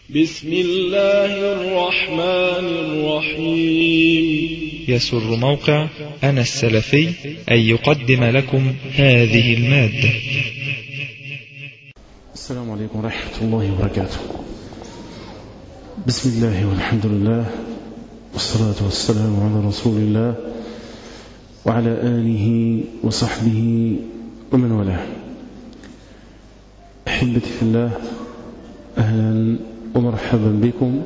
بسم الله الرحمن الرحيم. يسر موقع أنا السلفي أن يقدم لكم هذه المادة. السلام عليكم ورحمة الله وبركاته. بسم الله والحمد لله والصلاة والسلام على رسول الله وعلى آله وصحبه ومن والاه. أحبتي في الله، أهلا ومرحبا بكم،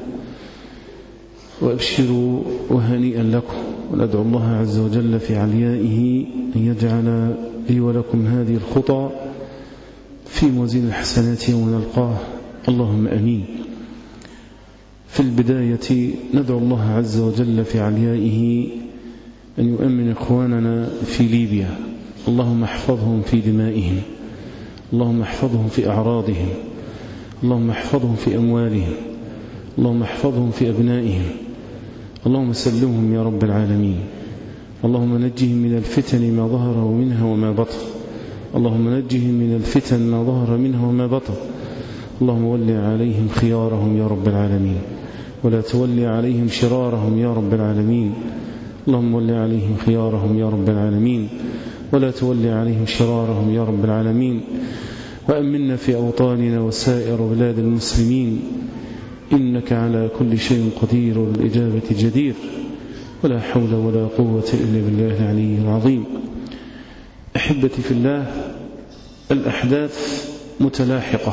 وأبشروا وهنيئا لكم، وندعو الله عز وجل في عليائه أن يجعل لي ولكم هذه الخطى في موازين الحسنات يوم نلقاه، اللهم أمين. في البداية ندعو الله عز وجل في عليائه أن يؤمن إخواننا في ليبيا، اللهم احفظهم في دمائهم، اللهم احفظهم في أعراضهم، اللهم احفظهم في أموالهم، اللهم احفظهم في أبنائهم، اللهم سلمهم يا رب العالمين، اللهم نجهم من الفتن ما ظهر منها وما بطن، اللهم نجهم من الفتن ما ظهر منها وما بطن، اللهم ول عليهم خيارهم يا رب العالمين، ولا تولي عليهم شرارهم يا رب العالمين، اللهم ول عليهم خيارهم يا رب العالمين، ولا تولي عليهم شرارهم يا رب العالمين. وأمنا في أوطاننا وسائر بلاد المسلمين، إنك على كل شيء قدير والإجابة جدير، ولا حول ولا قوة إلا بالله العلي العظيم. أحبتي في الله، الأحداث متلاحقة،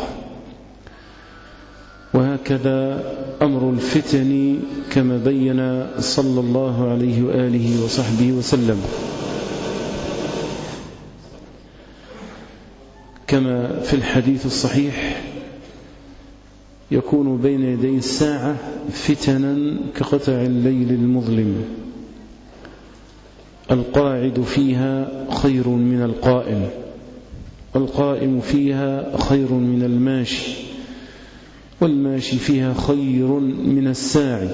وهكذا أمر الفتن كما بين صلى الله عليه وآله وصحبه وسلم. كما في الحديث الصحيح يكون بين يدي الساعة فتنا كقطع الليل المظلم، القاعد فيها خير من القائم، والقائم فيها خير من الماشي، والماشي فيها خير من الساعي.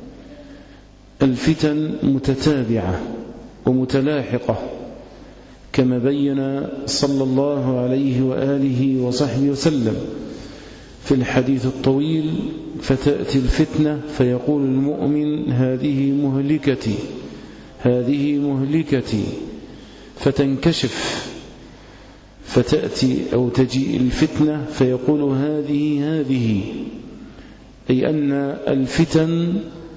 الفتن متتابعة ومتلاحقة كما بين صلى الله عليه وآله وصحبه وسلم في الحديث الطويل: فتأتي الفتنة فيقول المؤمن هذه مهلكتي، هذه مهلكتي، فتنكشف، فتأتي أو تجيء الفتنة فيقول هذه، أي أن الفتن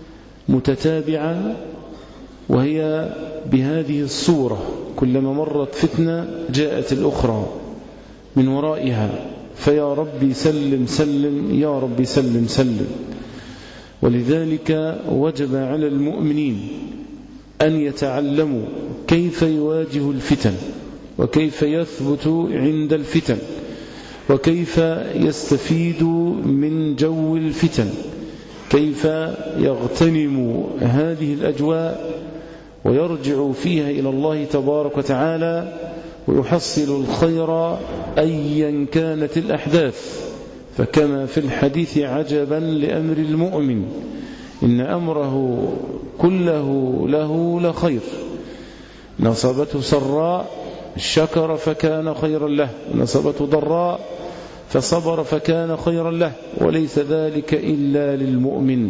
متتابعة وهي بهذه الصورة، كلما مرت فتنة جاءت الأخرى من ورائها، فيا ربي سلم سلم، يا ربي سلم سلم. ولذلك وجب على المؤمنين أن يتعلموا كيف يواجه الفتن، وكيف يثبت عند الفتن، وكيف يستفيد من جو الفتن، كيف يغتنم هذه الأجواء ويرجع فيها إلى الله تبارك وتعالى، ويحصل الخير أيا كانت الأحداث. فكما في الحديث: عجبا لأمر المؤمن، إن أمره كله له لخير، نصبته سراء شكر فكان خيرا له، نصبته ضراء فصبر فكان خيرا له، وليس ذلك إلا للمؤمن.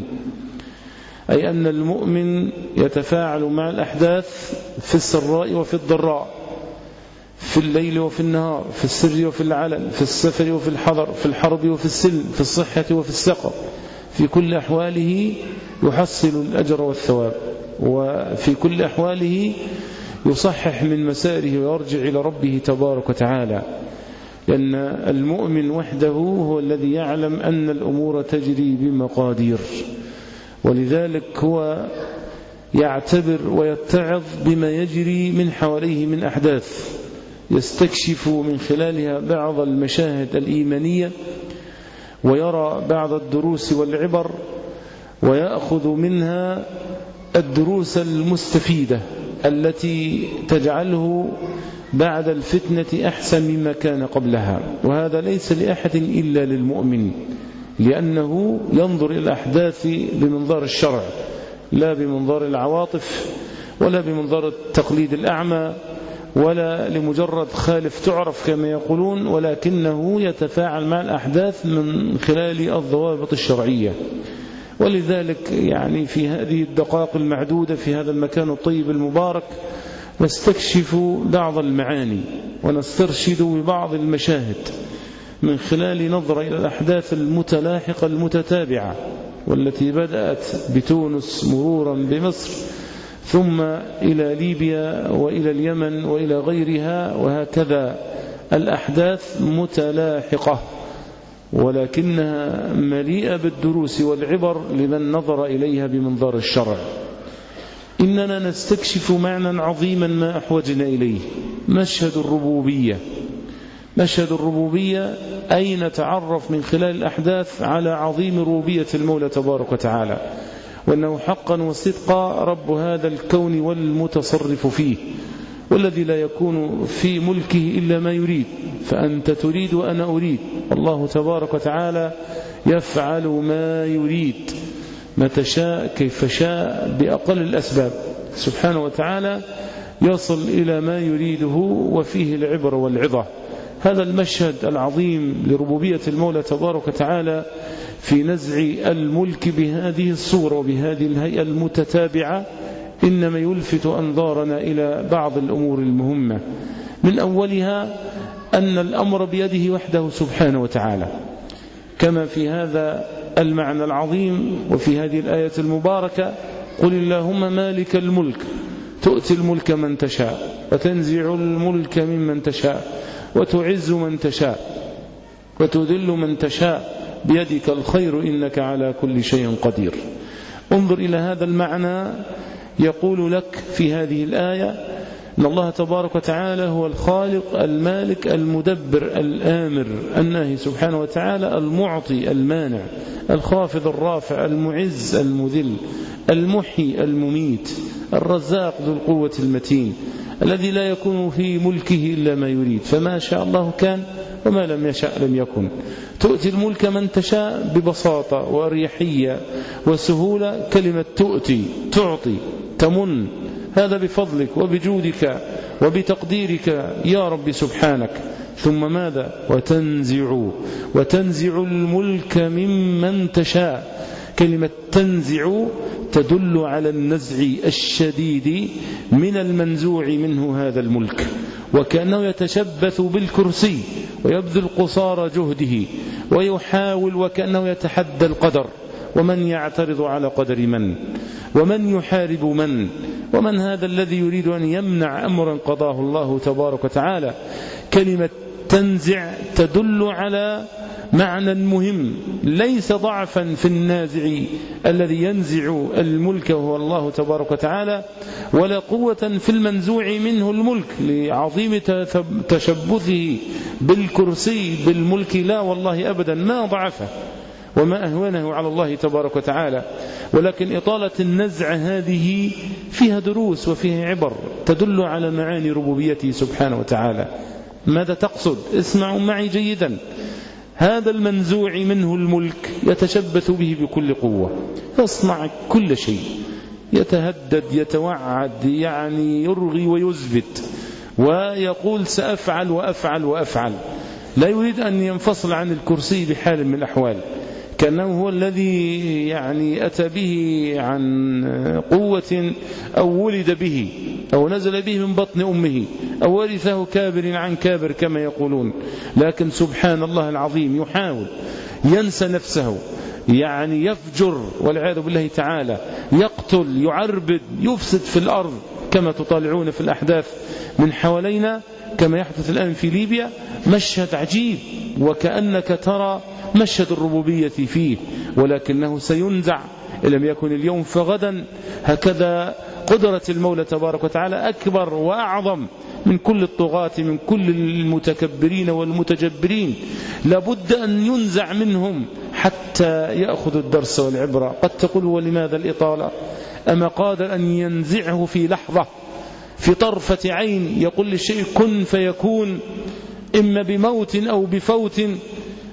أي أن المؤمن يتفاعل مع الأحداث في السراء وفي الضراء، في الليل وفي النهار، في السر وفي العلن، في السفر وفي الحضر، في الحرب وفي السلم، في الصحة وفي السقم، في كل أحواله يحصل الأجر والثواب، وفي كل أحواله يصحح من مساره ويرجع إلى ربه تبارك وتعالى، لأن المؤمن وحده هو الذي يعلم أن الأمور تجري بمقادير، ولذلك هو يعتبر ويتعظ بما يجري من حواليه من أحداث، يستكشف من خلالها بعض المشاهد الإيمانية، ويرى بعض الدروس والعبر، ويأخذ منها الدروس المستفيدة التي تجعله بعد الفتنة أحسن مما كان قبلها. وهذا ليس لأحد إلا للمؤمن، لأنه ينظر إلى الأحداث بمنظار الشرع، لا بمنظار العواطف، ولا بمنظار التقليد الأعمى، ولا لمجرد خالف تعرف كما يقولون، ولكنه يتفاعل مع الأحداث من خلال الضوابط الشرعية. ولذلك يعني في هذه الدقائق المعدودة في هذا المكان الطيب المبارك نستكشف بعض المعاني ونسترشد ببعض المشاهد من خلال نظرة إلى الأحداث المتلاحقة المتتابعة، والتي بدأت بتونس مرورا بمصر ثم إلى ليبيا وإلى اليمن وإلى غيرها، وهكذا الأحداث متلاحقة ولكنها مليئة بالدروس والعبر لمن نظر إليها بمنظار الشرع. إننا نستكشف معنى عظيما ما أحوجنا إليه، مشهد الربوبية. مشهد الربوبية أي نتعرف من خلال الأحداث على عظيم ربوبية المولى تبارك وتعالى، وأنه حقا وصدقا رب هذا الكون والمتصرف فيه، والذي لا يكون في ملكه إلا ما يريد، فأنت تريد وأنا أريد، الله تبارك وتعالى يفعل ما يريد متى شاء كيف شاء بأقل الأسباب، سبحانه وتعالى يصل إلى ما يريده وفيه العبر والعظة. هذا المشهد العظيم لربوبية المولى تبارك وتعالى في نزع الملك بهذه الصورة وبهذه الهيئة المتتابعة إنما يلفت أنظارنا إلى بعض الأمور المهمة، من أولها أن الأمر بيده وحده سبحانه وتعالى، كما في هذا المعنى العظيم وفي هذه الآية المباركة: قل اللهم مالك الملك تؤتي الملك من تشاء وتنزع الملك ممن تشاء وتعز من تشاء وتذل من تشاء بيدك الخير إنك على كل شيء قدير. انظر إلى هذا المعنى، يقول لك في هذه الآية أن الله تبارك وتعالى هو الخالق المالك المدبر الآمر الناهي سبحانه وتعالى، المعطي المانع الخافض الرافع المعز المذل المحيي المميت الرزاق ذو القوة المتين، الذي لا يكون في ملكه إلا ما يريد، فما شاء الله كان وما لم يشاء لم يكن. تؤتي الملك من تشاء ببساطة وأريحية وسهولة، كلمة تؤتي تعطي تمن، هذا بفضلك وبجودك وبتقديرك يا رب سبحانك. ثم ماذا؟ وتنزع الملك ممن تشاء. كلمة تنزع تدل على النزع الشديد من المنزوع منه هذا الملك، وكأنه يتشبث بالكرسي ويبذل قصارى جهده ويحاول وكأنه يتحدى القدر، ومن يعترض على قدر من، ومن يحارب من، ومن هذا الذي يريد أن يمنع أمرا قضاه الله تبارك وتعالى. كلمة تنزع تدل على معنى مهم، ليس ضعفا في النازع الذي ينزع الملك وهو الله تبارك وتعالى، ولا قوة في المنزوع منه الملك لعظيم تشبثه بالكرسي بالملك، لا والله أبدا، ما ضعفه وما أهونه على الله تبارك وتعالى، ولكن إطالة النزع هذه فيها دروس وفيها عبر تدل على معاني ربوبيته سبحانه وتعالى. ماذا تقصد؟ اسمعوا معي جيدا. هذا المنزوع منه الملك يتشبث به بكل قوة، يصنع كل شيء، يتهدد يتوعد، يعني يرغي ويزبط ويقول سأفعل وأفعل وأفعل، لا يريد أن ينفصل عن الكرسي بحال من الأحوال، كأنه هو الذي يعني أتى به عن قوة أو ولد به أو نزل به من بطن أمه أو ورثه كابر عن كابر كما يقولون. لكن سبحان الله العظيم يحاول، ينسى نفسه، يعني يفجر والعياذ بالله تعالى، يقتل، يعربد، يفسد في الأرض كما تطالعون في الأحداث من حوالينا، كما يحدث الآن في ليبيا. مشهد عجيب وكأنك ترى مشهد الربوبية فيه، ولكنه سينزع إن لم يكن اليوم فغدا. هكذا قدرة المولى تبارك وتعالى أكبر وأعظم من كل الطغاة، من كل المتكبرين والمتجبرين، لابد أن ينزع منهم حتى يأخذ الدرس والعبرة. قد تقول ولماذا الإطالة؟ أما قادر أن ينزعه في لحظة، في طرفة عين، يقول للشيء كن فيكون، إما بموت أو بفوت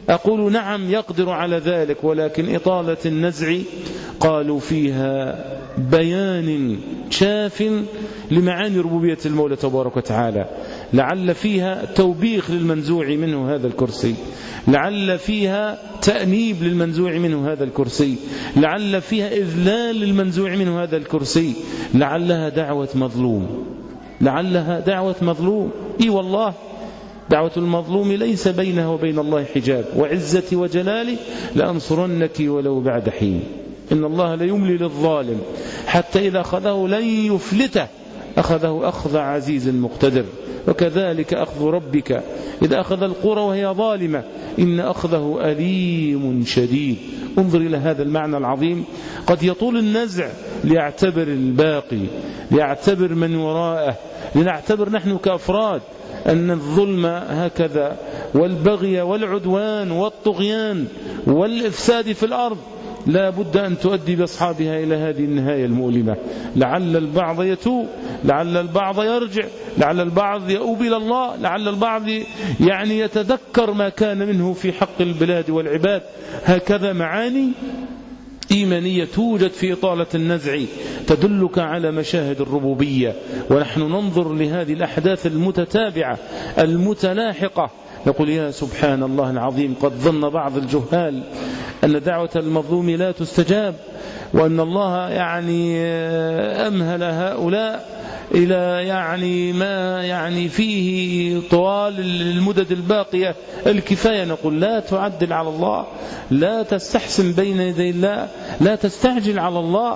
أقول نعم يقدر على ذلك، ولكن إطالة النزع قالوا فيها بيان شاف لمعاني ربوبية المولى تبارك وتعالى، لعل فيها توبيخ للمنزوع منه هذا الكرسي، لعل فيها تأنيب للمنزوع منه هذا الكرسي، لعل فيها إذلال للمنزوع منه هذا الكرسي، لعلها دعوة مظلوم، لعلها دعوة مظلوم. إي والله دعوة المظلوم ليس بينها وبين الله حجاب، وعزتي وجلالي لأنصرنك ولو بعد حين. إن الله لا يملي للظالم حتى إذا أخذه لن يفلته، أخذه أخذ عزيز مقتدر، وكذلك أخذ ربك إذا أخذ القرى وهي ظالمة إن أخذه أليم شديد. انظر إلى هذا المعنى العظيم. قد يطول النزع ليعتبر الباقي، ليعتبر من وراءه، لنعتبر نحن كأفراد أن الظلم هكذا، والبغي والعدوان والطغيان والإفساد في الأرض لا بد أن تؤدي بأصحابها إلى هذه النهاية المؤلمة. لعل البعض يتوب، لعل البعض يرجع، لعل البعض يؤوب إلى الله، لعل البعض يعني يتذكر ما كان منه في حق البلاد والعباد. هكذا معاني إيمانية توجد في إطالة النزع تدلك على مشاهد الربوبية. ونحن ننظر لهذه الأحداث المتتابعة المتلاحقة نقول يا سبحان الله العظيم، قد ظن بعض الجهال أن دعوة المظلوم لا تستجاب، وأن الله يعني أمهل هؤلاء إلى يعني ما يعني فيه طوال المدد الباقية الكفاية. نقول لا تعدل على الله، لا تستحسن بين يدي الله، لا تستعجل على الله،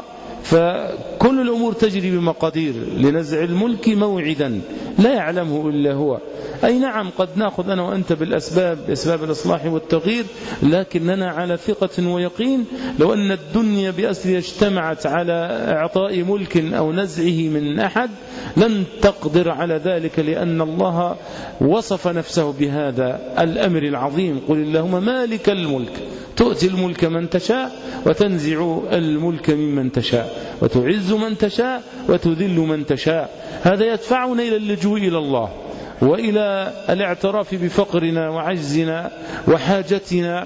فكل الأمور تجري بمقادير. لنزع الملك موعدا لا يعلمه إلا هو. أي نعم قد نأخذ أنا وأنت بالأسباب، بأسباب الإصلاح والتغيير، لكننا على ثقة ويقين لو أن الدنيا بأسرها اجتمعت على إعطاء ملك أو نزعه من أحد لن تقدر على ذلك، لأن الله وصف نفسه بهذا الأمر العظيم. قل اللهم مالك الملك تؤتي الملك من تشاء وتنزع الملك ممن تشاء وتعز من تشاء وتذل من تشاء. هذا يدفعنا إلى اللجوء إلى الله وإلى الاعتراف بفقرنا وعجزنا وحاجتنا،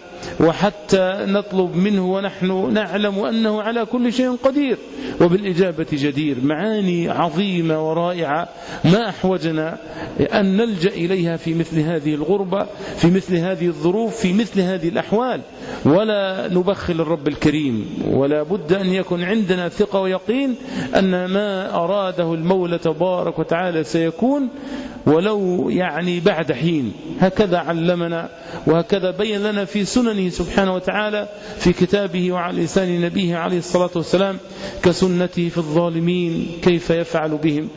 وحتى نطلب منه ونحن نعلم أنه على كل شيء قدير وبالإجابة جدير. معاني عظيمة ورائعة ما أحوجنا أن نلجأ إليها في مثل هذه الغربة، في مثل هذه الظروف، في مثل هذه الأحوال. ولا نبخل الرب الكريم، ولا بد أن يكون عندنا ثقة ويقين أن ما أراده المولى تبارك وتعالى سيكون ولو يعني بعد حين. هكذا علمنا وهكذا بين لنا في سننه سبحانه وتعالى في كتابه وعلى لسان نبيه عليه الصلاة والسلام، كسنته في الظالمين كيف يفعل بهم،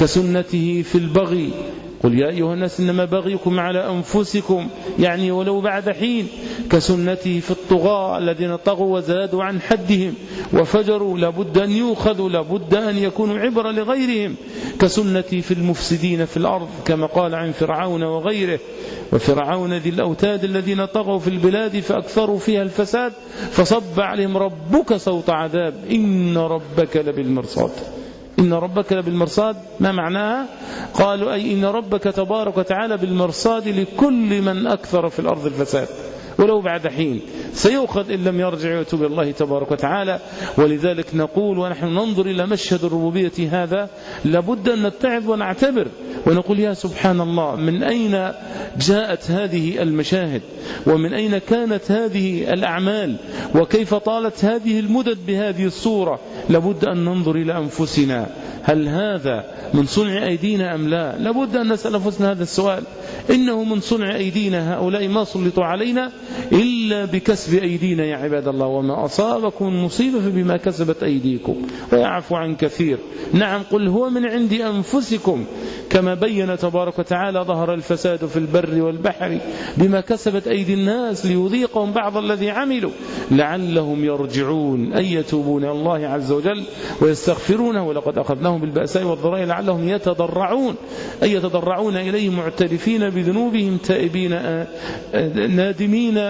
كسنته في البغي قل يا أيها الناس إنما بغيكم على أنفسكم يعني ولو بعد حين، كسنته في الطغاة الذين طغوا وزادوا عن حدهم وفجروا لابد أن يؤخذوا، لابد أن يكونوا عبرة لغيرهم، كسنته في المفسدين في الأرض كما قال عن فرعون وغيره، وفرعون ذي الأوتاد الذين طغوا في البلاد فأكثروا فيها الفساد فصب عليهم ربك صوت عذاب إن ربك لبالمرصاد. إن ربك لبالمرصاد ما معناها؟ قالوا أي إن ربك تبارك وتعالى بالمرصاد لكل من أكثر في الأرض الفساد ولو بعد حين، سيؤخذ إن لم يرجع ويتوب الله تبارك وتعالى. ولذلك نقول ونحن ننظر إلى مشهد الربوبية هذا لابد أن نتعظ ونعتبر ونقول يا سبحان الله، من أين جاءت هذه المشاهد، ومن أين كانت هذه الأعمال، وكيف طالت هذه المدد بهذه الصورة. لابد أن ننظر إلى أنفسنا، هل هذا من صنع أيدينا أم لا؟ لابد أن نسأل أنفسنا هذا السؤال. إنه من صنع أيدينا، هؤلاء ما سلطوا علينا إلا بكسب أيدينا يا عباد الله، وما أصابكم المصيبة فبما كسبت أيديكم ويعفو عن كثير. نعم قل هو من عند أنفسكم كما بين تبارك وتعالى ظهر الفساد في البر والبحر بما كسبت أيدي الناس ليذيقهم بعض الذي عملوا لعلهم يرجعون، أي يتوبون الله عز وجل ويستغفرونه، ولقد أخذناهم بالبأساء والضراء لعلهم يتضرعون، أي يتضرعون إليه معترفين بذنوبهم تائبين نادمين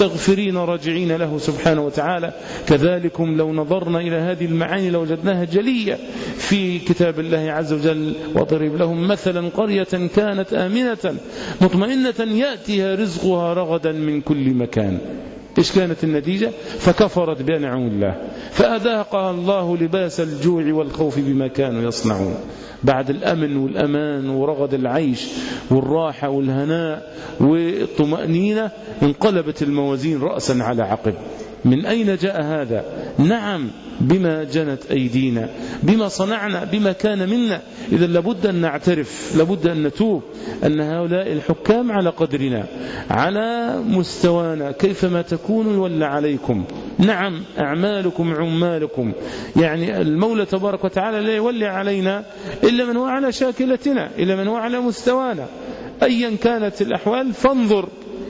مستغفرين راجعين له سبحانه وتعالى. كذلكم لو نظرنا إلى هذه المعاني لوجدناها جلية في كتاب الله عز وجل: واضرب لهم مثلا قرية كانت آمنة مطمئنة يأتيها رزقها رغدا من كل مكان. إيش كانت النتيجة؟ فكفرت بأنعم الله فأذاقها الله لباس الجوع والخوف بما كانوا يصنعون. بعد الأمن والأمان ورغد العيش والراحة والهناء والطمأنينة انقلبت الموازين رأسا على عقب. من أين جاء هذا؟ نعم بما جنت أيدينا، بما صنعنا، بما كان منا. إذا لابد أن نعترف، لابد أن نتوب أن هؤلاء الحكام على قدرنا، على مستوانا، كيفما تكونوا يولى عليكم. نعم أعمالكم عمالكم، يعني المولى تبارك وتعالى لا يولي علينا إلا من هو على شاكلتنا، إلا من هو على مستوانا أيا كانت الأحوال. فانظر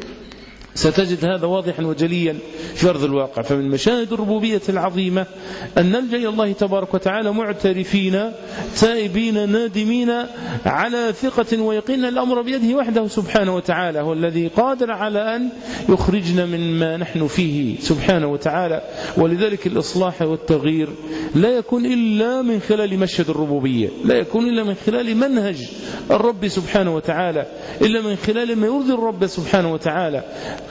ستجد هذا واضحا وجليا في أرض الواقع. فمن مشاهد الربوبية العظيمة أن نلجأ إلى الله تبارك وتعالى معترفين تائبين نادمين على ثقة ويقين الأمر بيده وحده سبحانه وتعالى، هو الذي قادر على أن يخرجنا من ما نحن فيه سبحانه وتعالى. ولذلك الإصلاح والتغيير لا يكون إلا من خلال مشهد الربوبية، لا يكون إلا من خلال منهج الرب سبحانه وتعالى، إلا من خلال ما يرضي الرب سبحانه وتعالى.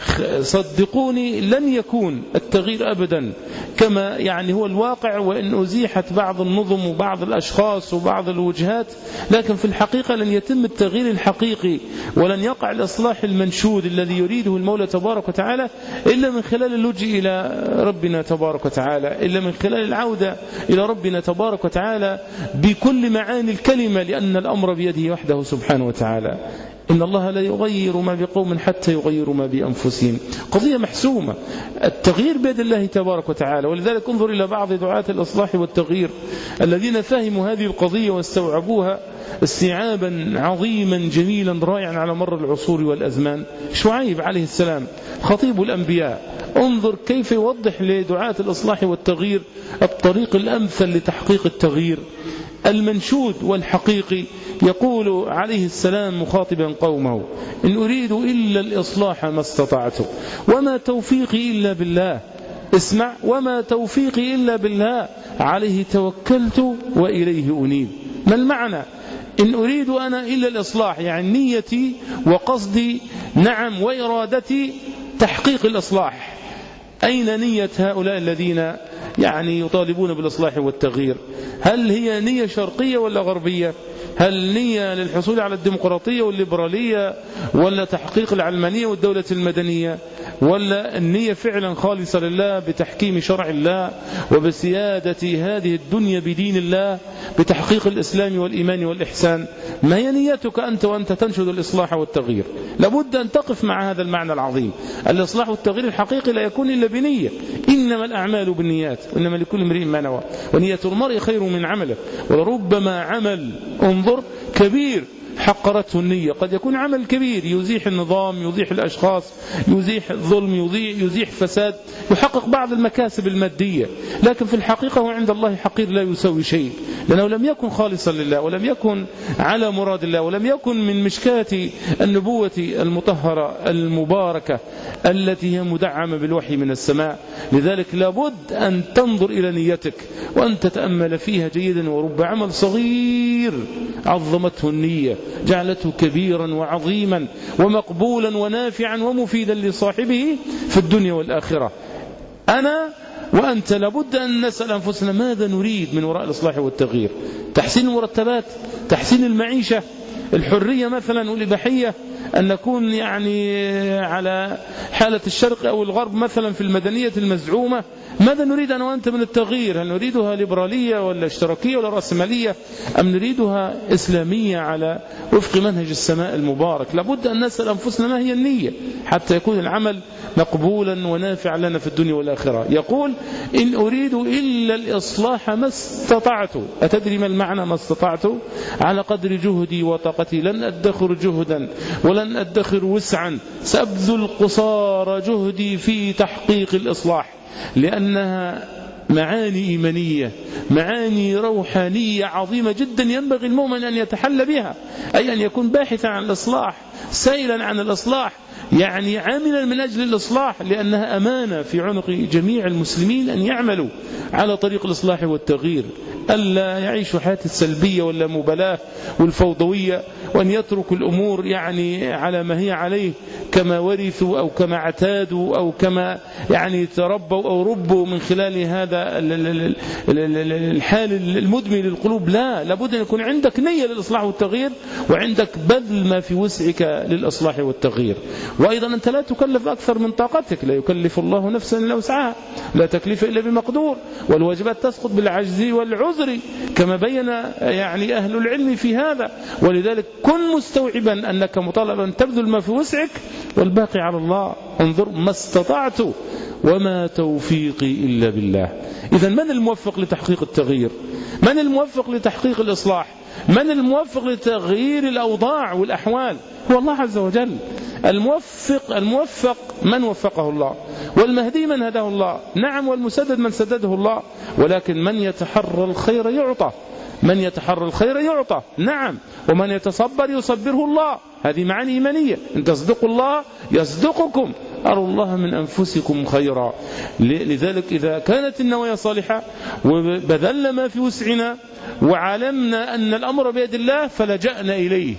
صدقوني لن يكون التغيير أبدا كما يعني هو الواقع، وإن أزيحت بعض النظم وبعض الأشخاص وبعض الوجهات، لكن في الحقيقة لن يتم التغيير الحقيقي ولن يقع الإصلاح المنشود الذي يريده المولى تبارك وتعالى إلا من خلال اللجوء إلى ربنا تبارك وتعالى، إلا من خلال العودة إلى ربنا تبارك وتعالى بكل معاني الكلمة، لأن الأمر بيده وحده سبحانه وتعالى. إن الله لا يغير ما بقوم حتى يغيروا ما بأنفسهم. قضية محسومة، التغيير بيد الله تبارك وتعالى. ولذلك انظر إلى بعض دعاة الإصلاح والتغيير الذين فهموا هذه القضية واستوعبوها استيعابا عظيما جميلا رائعا على مر العصور والأزمان. شعيب عليه السلام خطيب الأنبياء، انظر كيف يوضح لدعاة الإصلاح والتغيير الطريق الأمثل لتحقيق التغيير المنشود والحقيقي. يقول عليه السلام مخاطبا قومه: إن أريد إلا الإصلاح ما استطعت وما توفيقي إلا بالله. اسمع: وما توفيقي إلا بالله، عليه توكلت وإليه أنيب. ما المعنى؟ إن أريد أنا إلا الإصلاح، يعني نيتي وقصدي نعم وإرادتي تحقيق الإصلاح. أين نية هؤلاء الذين يعني يطالبون بالإصلاح والتغيير؟ هل هي نية شرقية ولا غربية؟ هل نية للحصول على الديمقراطية والليبرالية، ولا تحقيق العلمانية والدولة المدنية، ولا النية فعلا خالصة لله بتحكيم شرع الله وبسيادة هذه الدنيا بدين الله بتحقيق الإسلام والإيمان والإحسان؟ ما هي نيتك أنت وأنت تنشد الإصلاح والتغيير؟ لابد أن تقف مع هذا المعنى العظيم. الإصلاح والتغيير الحقيقي لا يكون إلا بنية، إنما الأعمال بالنيات وإنما لكل امرئ ما نوى، ونية المرء خير من عمله. ولربما عمل انظر كبير حقرته النية، قد يكون عمل كبير يزيح النظام، يزيح الأشخاص، يزيح الظلم، يزيح فساد، يحقق بعض المكاسب المادية، لكن في الحقيقة هو عند الله حقير لا يسوي شيء، لأنه لم يكن خالصا لله، ولم يكن على مراد الله، ولم يكن من مشكاة النبوة المطهرة المباركة التي هي مدعمة بالوحي من السماء. لذلك لابد أن تنظر إلى نيتك وأن تتأمل فيها جيدا. ورب عمل صغير عظمته النية، جعلته كبيرا وعظيما ومقبولا ونافعا ومفيدا لصاحبه في الدنيا والآخرة. أنا وأنت لابد أن نسأل أنفسنا ماذا نريد من وراء الإصلاح والتغيير؟ تحسين المرتبات، تحسين المعيشة، الحرية مثلا والإباحية، أن نكون يعني على حالة الشرق أو الغرب مثلا في المدنية المزعومة. ماذا نريد أنا وأنت من التغيير؟ هل نريدها ليبرالية ولا اشتراكية ولا رأسمالية، أم نريدها إسلامية على وفق منهج السماء المبارك؟ لابد أن نسأل أنفسنا ما هي النية حتى يكون العمل مقبولا ونافعا لنا في الدنيا والآخرة. يقول: إن أريد إلا الإصلاح ما استطعت. أتدري ما المعنى ما استطعت؟ على قدر جهدي وطاقتي، لن أدخر جهدا ولن أدخر وسعا، سأبذل قصارى جهدي في تحقيق الإصلاح، لأنها معاني إيمانية، معاني روحانية عظيمة جدا ينبغي المؤمن أن يتحلى بها، أي أن يكون باحثا عن الإصلاح، سائلا عن الإصلاح، يعني عاملا من أجل الإصلاح، لأنها أمانة في عنق جميع المسلمين أن يعملوا على طريق الإصلاح والتغيير، ألا يعيشوا حياة السلبية ولا مبالاة والفوضوية، وأن يتركوا الأمور يعني على ما هي عليه كما ورثوا أو كما اعتادوا أو كما يعني تربوا أو ربوا من خلال هذا الحال المدمي للقلوب. لا، لابد أن يكون عندك نية للإصلاح والتغيير، وعندك بذل ما في وسعك للإصلاح والتغيير. وأيضا أنت لا تكلف أكثر من طاقتك، لا يكلف الله نفسا إلا وسعها، لا تكليف إلا بمقدور، والواجبات تسقط بالعجز والعذر كما بين يعني أهل العلم في هذا. ولذلك كن مستوعبا أنك مطالب أن تبذل ما في وسعك والباقي على الله. انظر ما استطعت وما توفيقي إلا بالله. إذا من الموفق لتحقيق التغيير؟ من الموفق لتحقيق الإصلاح؟ من الموفق لتغيير الأوضاع والأحوال؟ هو الله عز وجل. الموفق من وفقه الله، والمهدي من هداه الله، نعم، والمسدد من سدده الله. ولكن من يتحرى الخير يعطى، من يتحرى الخير يعطى، نعم، ومن يتصبر يصبره الله. هذه معاني إيمانية. إن تصدقوا الله يصدقكم، أروا الله من أنفسكم خيرا. لذلك إذا كانت النوايا صالحة وبذلنا ما في وسعنا وعلمنا أن الأمر بيد الله فلجأنا إليه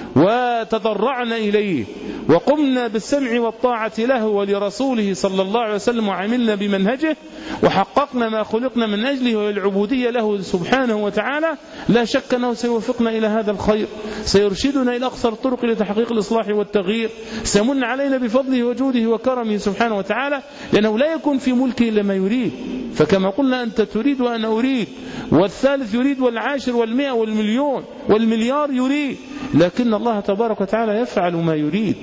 وتضرعنا إليه وقمنا بالسمع والطاعة له ولرسوله صلى الله عليه وسلم وعملنا بمنهجه وحققنا ما خلقنا من أجله والعبودية له سبحانه وتعالى، لا شك أنه سيوفقنا إلى هذا الخير، سيرشدنا إلى أقصر الطرق لتحقيق الإصلاح والتغيير، سيمن علينا بفضله وجوده وكرمه سبحانه وتعالى، لأنه لا يكون في ملكه إلا ما يريد. فكما قلنا أنت تريد وأنا أريد، والثالث يريد، والعاشر والمئة والمليون والمليار يريد، لكن الله تبارك وتعالى يفعل ما يريد.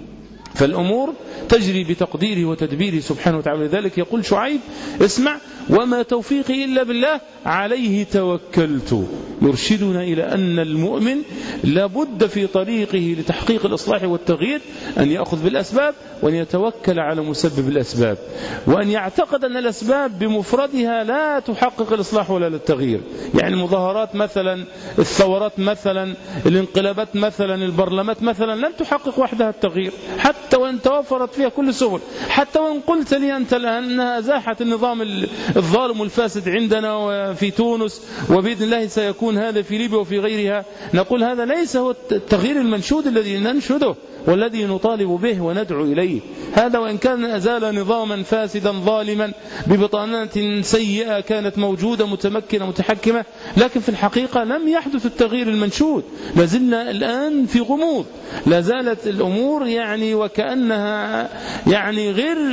فالأمور تجري بتقديره وتدبيره سبحانه وتعالى. لذلك يقول شعيب: اسمع، وما توفيقي إلا بالله عليه توكلت. يرشدنا إلى أن المؤمن لابد في طريقه لتحقيق الإصلاح والتغيير أن يأخذ بالأسباب وأن يتوكل على مسبب الأسباب، وأن يعتقد أن الأسباب بمفردها لا تحقق الإصلاح ولا التغيير. يعني المظاهرات مثلا، الثورات مثلا، الانقلابات مثلا، البرلمات مثلا لن تحقق وحدها التغيير، حتى وإن توفرت فيها كل السبل، حتى وإن قلت لي أنت الآن أنها أزاحت النظام الظالم والفاسد عندنا وفي تونس، وبإذن الله سيكون هذا في ليبيا وفي غيرها، نقول هذا ليس هو التغيير المنشود الذي ننشده والذي نطالب به وندعو إليه. هذا وإن كان أزال نظاما فاسدا ظالما ببطانات سيئة كانت موجودة متمكنة متحكمة، لكن في الحقيقة لم يحدث التغيير المنشود. لازلنا الآن في غموض، لا زالت الأمور يعني وكأنها يعني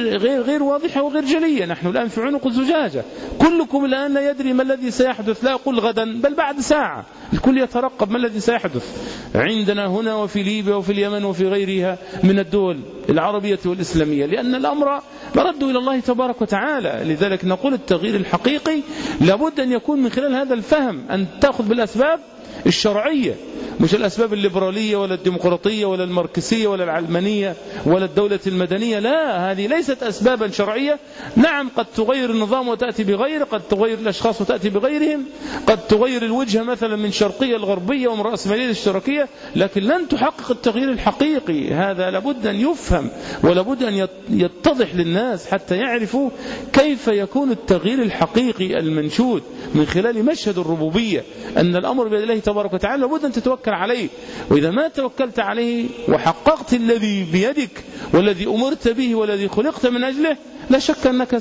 غير واضحة وغير جلية. نحن الآن في عنق الزجاجة، كلكم الآن لا يدري ما الذي سيحدث، لا أقول غدا بل بعد ساعة، الكل يترقب ما الذي سيحدث عندنا هنا وفي ليبيا وفي اليمن وفي غيرها من الدول العربية والإسلامية، لأن الأمر مرد إلى الله تبارك وتعالى. لذلك نقول التغيير الحقيقي لابد أن يكون من خلال هذا الفهم، أن تأخذ بالأسباب الشرعية، مش الأسباب الليبرالية ولا الديمقراطية ولا الماركسية ولا العلمانية ولا الدولة المدنية. لا، هذه ليست أسبابا شرعية. نعم، قد تغير النظام وتأتي بغيره، قد تغير الأشخاص وتأتي بغيرهم، قد تغير الوجهة مثلا من شرقية الغربية ومن رأسمالية الاشتراكية، لكن لن تحقق التغيير الحقيقي. هذا لابد أن يفهم ولابد أن يتضح للناس حتى يعرفوا كيف يكون التغيير الحقيقي المنشود من خلال مشهد الربوبية، أن الأمر بيد الله تبارك وتعالى لابد أن تتوكل عليه. وإذا ما توكلت عليه وحققت الذي بيدك والذي أمرت به والذي خلقت من أجله، لا شك أنك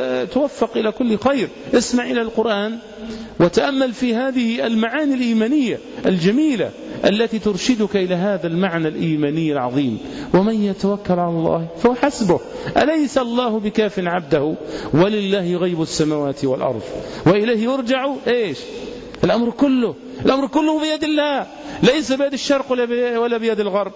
ستوفق إلى كل خير. اسمع إلى القرآن وتأمل في هذه المعاني الإيمانية الجميلة التي ترشدك إلى هذا المعنى الإيماني العظيم: ومن يتوكل على الله فهو حسبه، أليس الله بكاف عبده ولله غيب السماوات والأرض وإليه يرجع. إيش الأمر كله؟ الأمر كله بيد الله، ليس بيد الشرق ولا بيد الغرب،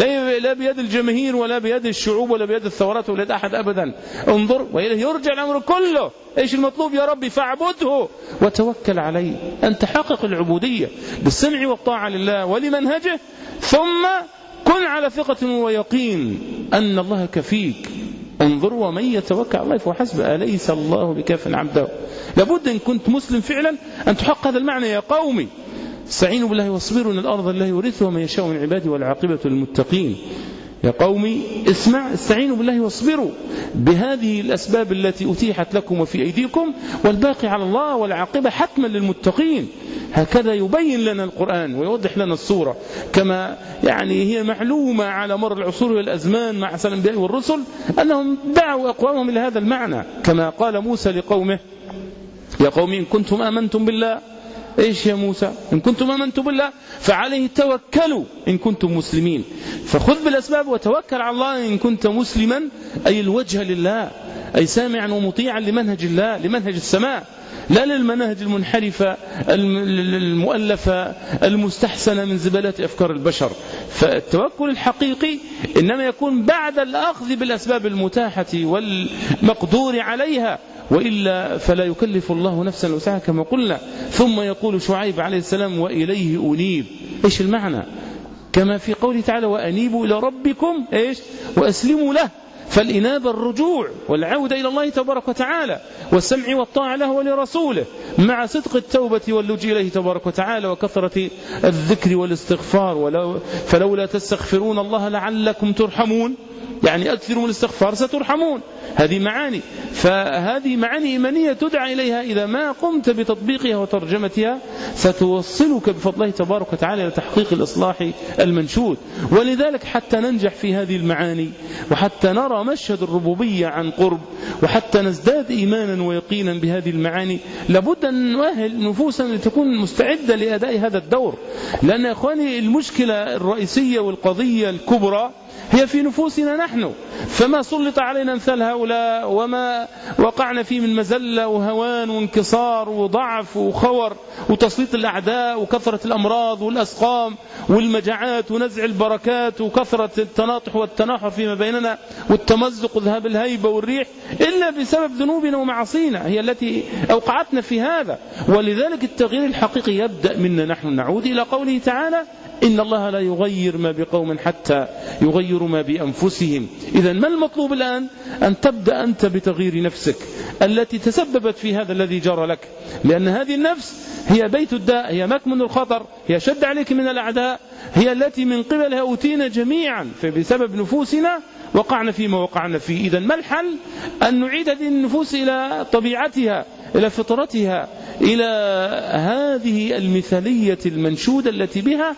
لا بيد الجماهير ولا بيد الشعوب ولا بيد الثورات ولا بيد أحد أبدا. انظر، وإليه يرجع الأمر كله. إيش المطلوب يا ربي؟ فاعبده وتوكل عليه، أن تحقق العبودية بالسمع والطاعة لله ولمنهجه، ثم كن على ثقة ويقين أن الله كفيك. انظر، ومن يتوكل على الله فهو حسبه، أليس الله بكاف عبده. لابد إن كنت مسلم فعلا أن تحقق هذا المعنى. يا قومي استعينوا بالله واصبروا إن الأرض الله يورثها ومن يشاء من عباده والعاقبة للمتقين. يا قوم اسمع استعينوا بالله واصبروا بهذه الأسباب التي أتيحت لكم وفي أيديكم والباقي على الله والعاقبة حتما للمتقين. هكذا يبين لنا القرآن ويوضح لنا الصورة كما يعني هي معلومة على مر العصور والأزمان مع الأنبياء والرسل أنهم دعوا أقوامهم إلى هذا المعنى، كما قال موسى لقومه يا قوم إن كنتم آمنتم بالله. إيش يا موسى؟ إن كنتم آمنتم بالله فعليه توكلوا إن كنتم مسلمين. فخذ بالأسباب وتوكل على الله إن كنت مسلما، أي الوجه لله، أي سامعا ومطيعا لمنهج الله، لمنهج السماء، لا للمناهج المنحرفة المؤلفة المستحسنة من زبالات أفكار البشر. فالتوكل الحقيقي إنما يكون بعد الأخذ بالأسباب المتاحة والمقدور عليها، وإلا فلا يكلف الله نفسا وسعها كما قلنا. ثم يقول شعيب عليه السلام وإليه أنيب. إيش المعنى؟ كما في قوله تعالى وأنيبوا إلى ربكم إيش وأسلموا له. فالإنابة الرجوع والعودة إلى الله تبارك وتعالى والسمع والطاعة له ولرسوله مع صدق التوبة واللجوء إليه تبارك وتعالى وكثرة الذكر والاستغفار. فلولا تستغفرون الله لعلكم ترحمون، يعني أكثروا من الاستغفار سترحمون. هذه معاني، فهذه معاني إيمانية تدعى إليها إذا ما قمت بتطبيقها وترجمتها ستوصلك بفضل الله تبارك وتعالى إلى تحقيق الإصلاح المنشود. ولذلك حتى ننجح في هذه المعاني وحتى نرى مشهد الربوبية عن قرب وحتى نزداد إيمانا ويقينا بهذه المعاني لابد أن نؤهل نفوسا لتكون مستعدة لأداء هذا الدور. لأن يا إخواني المشكلة الرئيسية والقضية الكبرى هي في نفوسنا نحن، فما سلط علينا مثل هؤلاء وما وقعنا فيه من مزلة وهوان وانكسار وضعف وخور وتسليط الأعداء وكثرة الأمراض والأسقام والمجاعات ونزع البركات وكثرة التناطح والتناحر فيما بيننا والتمزق وذهاب الهيبة والريح، إلا بسبب ذنوبنا ومعاصينا هي التي أوقعتنا في هذا. ولذلك التغيير الحقيقي يبدأ منا نحن. نعود إلى قوله تعالى إن الله لا يغير ما بقوم حتى يغيروا ما بأنفسهم. إذن ما المطلوب الآن؟ أن تبدأ أنت بتغيير نفسك التي تسببت في هذا الذي جرى لك، لأن هذه النفس هي بيت الداء، هي مكمن الخطر، هي شد عليك من الأعداء، هي التي من قبلها أوتينا جميعا، فبسبب نفوسنا وقعنا فيما وقعنا فيه. إذن ما الحل؟ أن نعيد هذه النفوس إلى طبيعتها، إلى فطرتها، إلى هذه المثالية المنشودة التي بها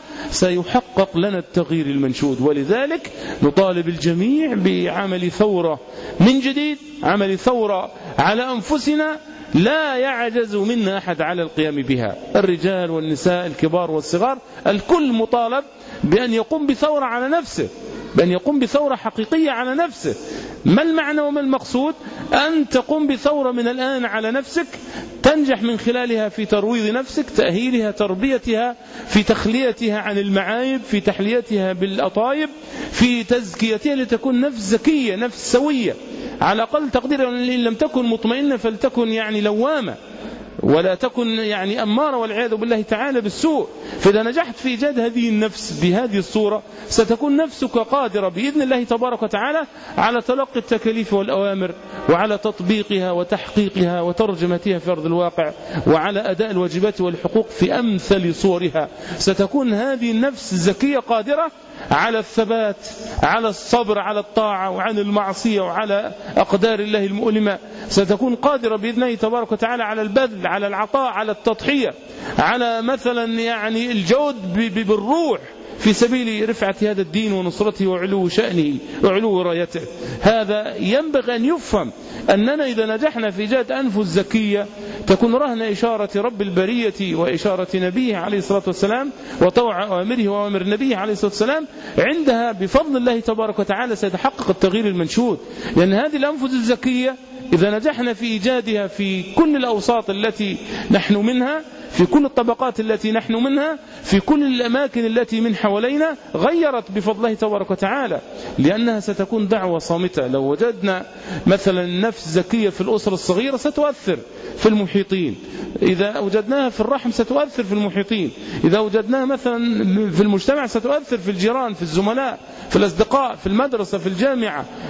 سيحقق لنا التغيير المنشود. ولذلك نطالب الجميع بعمل ثورة من جديد، عمل ثورة على أنفسنا لا يعجز منا أحد على القيام بها، الرجال والنساء الكبار والصغار، الكل مطالب بأن يقوم بثورة على نفسه، بأن يقوم بثورة حقيقية على نفسه. ما المعنى وما المقصود؟ أن تقوم بثورة من الآن على نفسك تنجح من خلالها في ترويض نفسك، تأهيلها، تربيتها، في تخليتها عن المعايب، في تحليتها بالأطايب، في تزكيتها لتكون نفس زكية، نفس سوية، على أقل تقدير إن لم تكن مطمئنة فلتكن يعني لوامة، ولا تكن يعني أمارة والعياذ بالله تعالى بالسوء. فإذا نجحت في إيجاد هذه النفس بهذه الصورة ستكون نفسك قادرة بإذن الله تبارك وتعالى على تلقي التكاليف والأوامر وعلى تطبيقها وتحقيقها وترجمتها في أرض الواقع وعلى أداء الواجبات والحقوق في أمثل صورها. ستكون هذه النفس الزكية قادرة على الثبات، على الصبر، على الطاعة وعن المعصية وعلى أقدار الله المؤلمة. ستكون قادرة بإذن الله تبارك وتعالى على البذل، على العطاء، على التضحية، على مثلا يعني الجود بالروح في سبيل رفعة هذا الدين ونصرته وعلو شأنه وعلو رايته. هذا ينبغي أن يفهم أننا إذا نجحنا في إيجاد أنفس زكية تكون رهن إشارة رب البرية وإشارة نبيه عليه الصلاة والسلام وطوع أوامره وأوامر نبيه عليه الصلاة والسلام، عندها بفضل الله تبارك وتعالى سيتحقق التغيير المنشود. لأن هذه الأنفس الزكية إذا نجحنا في إيجادها في كل الأوساط التي نحن منها، في كل الطبقات التي نحن منها، في كل الأماكن التي من حوالينا، غيرت بفضل الله تبارك وتعالى، لأنها ستكون دعوة صامتة. لو وجدنا مثلا نفس زكية في الأسرة الصغيرة ستؤثر في المحيطين، إذا وجدناها في الرحم ستؤثر في المحيطين، إذا وجدناها مثلا في المجتمع ستؤثر في الجيران، في الزملاء، في الأصدقاء، في المدرسة، في الجامعة،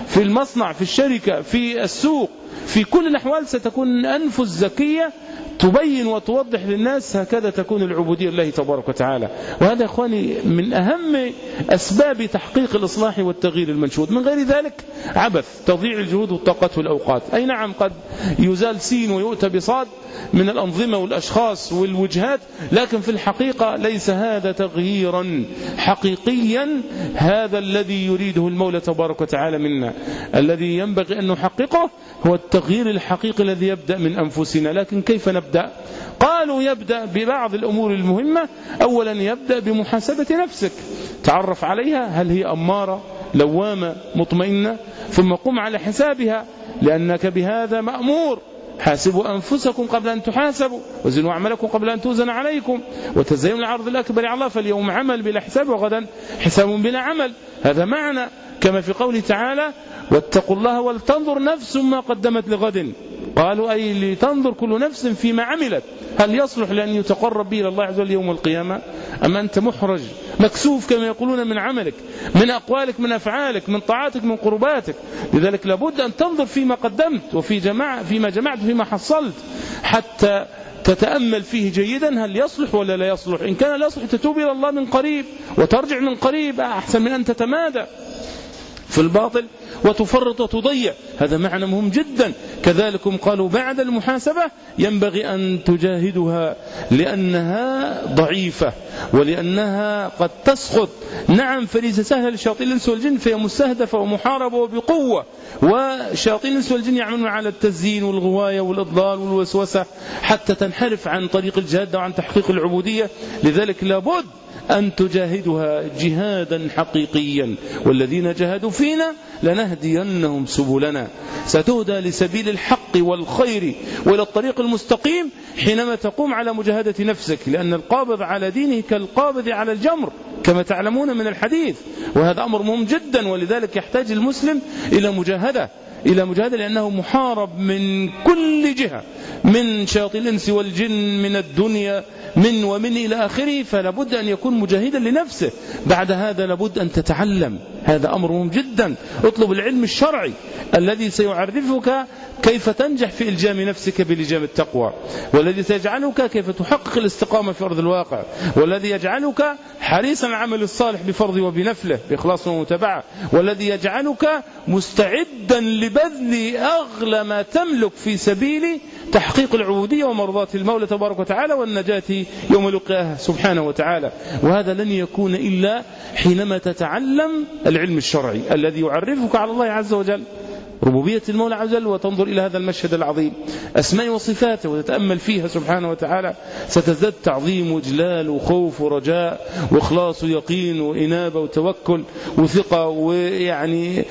في المصنع، في الشركة، في السوق، في كل الأحوال ستكون أنفس زكية تبين وتوضح للناس. هكذا تكون العبودية لله تبارك وتعالى. وهذا يا إخواني من أهم أسباب تحقيق الإصلاح والتغيير المنشود. من غير ذلك عبث، تضيع الجهود والطاقات والأوقات. أي نعم قد يزال سين ويؤتى بصاد من الأنظمة والأشخاص والوجهات، لكن في الحقيقة ليس هذا تغييرا حقيقيا هذا الذي يريده المولى تبارك وتعالى منا. الذي ينبغي أن نحققه هو التغيير الحقيقي الذي يبدأ من أنفسنا. لكن كيف نبدأ؟ قالوا يبدأ ببعض الأمور المهمة. أولا يبدأ بمحاسبة نفسك، تعرف عليها هل هي أمارة لوامة مطمئنة، ثم قم على حسابها لأنك بهذا مأمور. حاسبوا أنفسكم قبل أن تحاسبوا، وزنوا أعمالكم قبل أن توزن عليكم، وتزينوا العرض الأكبر على الله، فاليوم عمل بلا حساب وغدا حساب بلا عمل. هذا معنى كما في قوله تعالى واتقوا الله ولتنظر نفس ما قدمت لغد. قالوا أي لتنظر كل نفس فيما عملت، هل يصلح لأن يتقرب به إلى الله عز وجل يوم القيامة، أما أنت محرج مكسوف كما يقولون من عملك، من أقوالك، من أفعالك، من طاعاتك، من قرباتك. لذلك لابد أن تنظر فيما قدمت فيما جمعت وفيما حصلت، حتى تتأمل فيه جيدا هل يصلح ولا لا يصلح. إن كان لا يصلح تتوب إلى الله من قريب وترجع من قريب، أحسن من أن تتمادى في الباطل وتفرط وتضيع. هذا معنى مهم جدا. كذلكم قالوا بعد المحاسبة ينبغي أن تجاهدها لأنها ضعيفة ولأنها قد تسقط. نعم فليس سهلة لشياطين الإنس والجن، فهي مستهدفة ومحاربة وبقوة، وشياطين الإنس والجن يعملون على التزيين والغواية والإضلال والوسوسة حتى تنحرف عن طريق الجهاد وعن تحقيق العبودية. لذلك لابد أن تجاهدها جهادا حقيقيا. والذين جاهدوا فينا لنهدينهم سبلنا. ستهدى لسبيل الحق والخير وإلى الطريق المستقيم حينما تقوم على مجاهدة نفسك، لأن القابض على دينه كالقابض على الجمر كما تعلمون من الحديث، وهذا أمر مهم جدا. ولذلك يحتاج المسلم إلى مجاهدة لأنه محارب من كل جهة، من شياطين الإنس والجن، من الدنيا، ومن إلى آخره. فلابد أن يكون مجاهدا لنفسه. بعد هذا لابد أن تتعلم، هذا أمر مهم جدا. اطلب العلم الشرعي الذي سيعرفك كيف تنجح في إلجام نفسك بلجام التقوى، والذي سيجعلك كيف تحقق الاستقامة في أرض الواقع، والذي يجعلك حريصا على العمل الصالح بفرض وبنفله بإخلاص ومتابعة، والذي يجعلك مستعدا لبذل أغلى ما تملك في سبيل تحقيق العبودية ومرضاة المولى تبارك وتعالى والنجاة يوم لقياه سبحانه وتعالى. وهذا لن يكون إلا حينما تتعلم العلم الشرعي الذي يعرفك على الله عز وجل، ربوبية المولى عز وجل، وتنظر إلى هذا المشهد العظيم أسماء وصفاته وتتأمل فيها سبحانه وتعالى. ستزداد تعظيم وجلال وخوف ورجاء وإخلاص ويقين وإنابة وتوكل وثقة، ويعني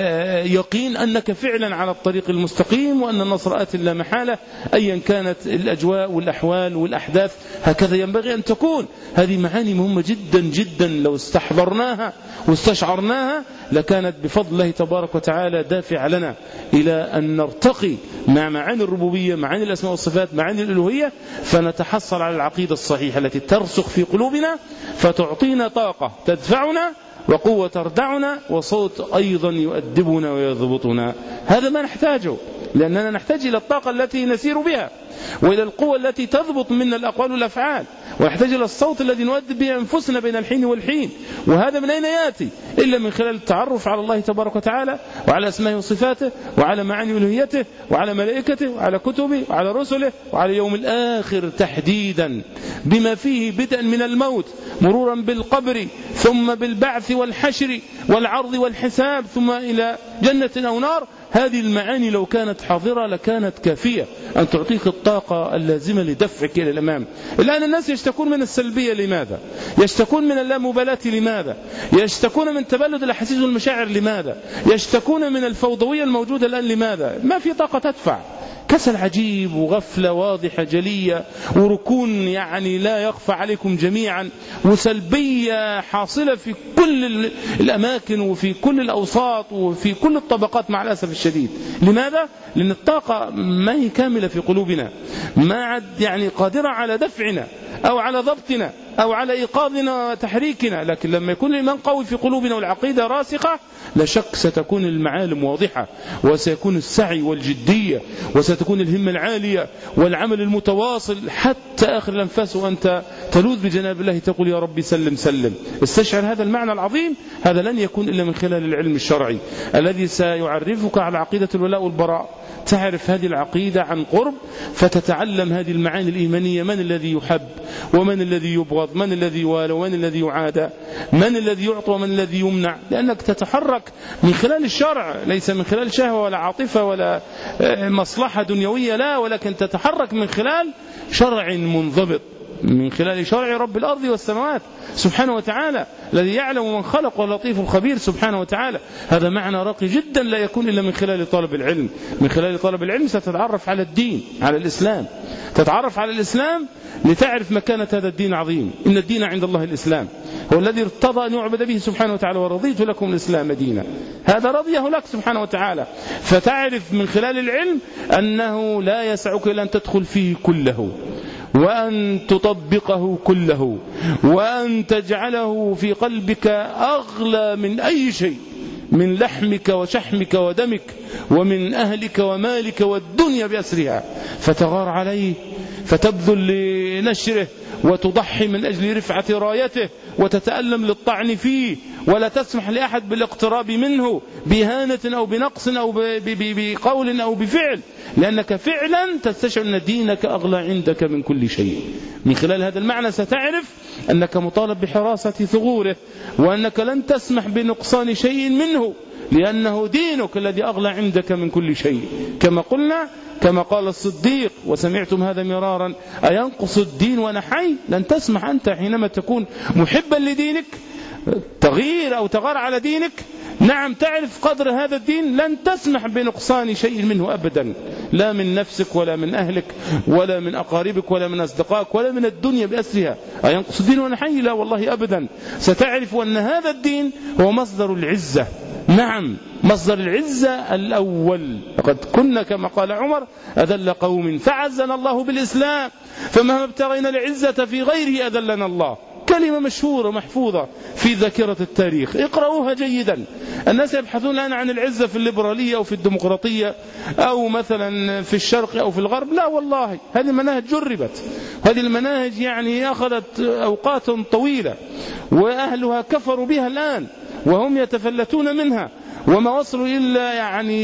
يقين أنك فعلا على الطريق المستقيم، وأن النصر آت لا محالة أيا كانت الأجواء والأحوال والأحداث. هكذا ينبغي أن تكون. هذه معاني مهمة جدا جدا، لو استحضرناها واستشعرناها لكانت بفضل الله تبارك وتعالى دافع لنا إلى أن نرتقي مع معاني الربوبية، معاني الأسماء والصفات، معاني الألوهية، فنتحصل على العقيدة الصحيحة التي ترسخ في قلوبنا فتعطينا طاقة تدفعنا، وقوة تردعنا، وصوت أيضا يؤدبنا ويضبطنا. هذا ما نحتاجه، لأننا نحتاج إلى الطاقة التي نسير بها، وإلى القوة التي تضبط منا الأقوال والأفعال، ونحتاج إلى الصوت الذي نؤدب به أنفسنا بين الحين والحين. وهذا من أين يأتي إلا من خلال التعرف على الله تبارك وتعالى، وعلى أسمائه وصفاته، وعلى معاني ألوهيته، وعلى ملائكته، وعلى كتبه، وعلى رسله، وعلى يوم الآخر تحديدا، بما فيه بدءا من الموت، مرورا بالقبر، ثم بالبعث والحشر والعرض والحساب، ثم إلى جنة أو نار. هذه المعاني لو كانت حاضرة لكانت كافية أن تعطيك الطاقة اللازمة لدفعك إلى الأمام. الآن الناس يشتكون من السلبية، لماذا؟ يشتكون من اللامبالاة، لماذا؟ يشتكون من تبلد الأحاسيس والمشاعر، لماذا؟ يشتكون من الفوضوية الموجودة الآن، لماذا؟ ما في طاقة تدفع. كسل عجيب، وغفلة واضحة جلية، وركون يعني لا يخفى عليكم جميعا، وسلبية حاصلة في كل الأماكن وفي كل الأوساط وفي كل الطبقات مع الأسف الشديد. لماذا؟ لأن الطاقة ما هي كاملة في قلوبنا، ما عاد يعني قادرة على دفعنا أو على ضبطنا. أو على إيقاظنا وتحريكنا، لكن لما يكون الإيمان قوي في قلوبنا والعقيدة راسخة لا شك ستكون المعالم واضحة، وسيكون السعي والجدية، وستكون الهمة العالية والعمل المتواصل حتى آخر الأنفاس، وأنت تلوذ بجناب الله تقول يا ربي سلم سلم. استشعر هذا المعنى العظيم، هذا لن يكون إلا من خلال العلم الشرعي الذي سيعرفك على عقيدة الولاء والبراء. تعرف هذه العقيدة عن قرب فتتعلم هذه المعاني الإيمانية، من الذي يحب ومن الذي يبغض، من الذي يوالى ومن الذي يعادى، من الذي يعطى ومن الذي يمنع، لأنك تتحرك من خلال الشرع، ليس من خلال شهوة ولا عاطفة ولا مصلحة دنيوية، لا، ولكن تتحرك من خلال شرع منضبط، من خلال شرع رب الأرض والسماوات سبحانه وتعالى الذي يعلم من خلق واللطيف الخبير سبحانه وتعالى. هذا معنى راقي جدا لا يكون إلا من خلال طلب العلم. من خلال طلب العلم ستتعرف على الدين، على الإسلام، تتعرف على الإسلام لتعرف مكانة هذا الدين عظيم. إن الدين عند الله الإسلام، هو الذي ارتضى أن يعبد به سبحانه وتعالى، ورضيت لكم الإسلام دينا، هذا رضيه لك سبحانه وتعالى. فتعرف من خلال العلم أنه لا يسعك إلا أن تدخل فيه كله، وأن تطبقه كله، وأن تجعله في قلبك أغلى من أي شيء، من لحمك وشحمك ودمك ومن أهلك ومالك والدنيا بأسرها، فتغار عليه، فتبذل لنشره، وتضحي من أجل رفعة رايته، وتتألم للطعن فيه، ولا تسمح لأحد بالاقتراب منه بإهانة أو بنقص أو بقول أو بفعل، لأنك فعلا تستشعر أن دينك أغلى عندك من كل شيء. من خلال هذا المعنى ستعرف أنك مطالب بحراسة ثغوره، وأنك لن تسمح بنقصان شيء منه، لأنه دينك الذي أغلى عندك من كل شيء. كما قلنا، كما قال الصديق وسمعتم هذا مرارا: أينقص الدين وأنا حي؟ لن تسمح أنت حينما تكون محبا لدينك تغير أو تغار على دينك، نعم تعرف قدر هذا الدين، لن تسمح بنقصان شيء منه أبدا، لا من نفسك ولا من أهلك ولا من أقاربك ولا من أصدقائك ولا من الدنيا بأسرها. أينقص الدين وأنا حي؟ لا والله أبدا. ستعرف أن هذا الدين هو مصدر العزة، نعم مصدر العزة الأول. لقد كنا كما قال عمر أذل قوم فعزنا الله بالإسلام، فمهما ابتغينا العزة في غيره أذلنا الله. كلمة مشهورة محفوظة في ذاكرة التاريخ، اقرأوها جيدا. الناس يبحثون الآن عن العزة في الليبرالية أو في الديمقراطية أو مثلا في الشرق أو في الغرب، لا والله، هذه المناهج جربت، هذه المناهج يعني أخذت أوقات طويلة، وأهلها كفروا بها الآن وهم يتفلتون منها، وما وصلوا إلا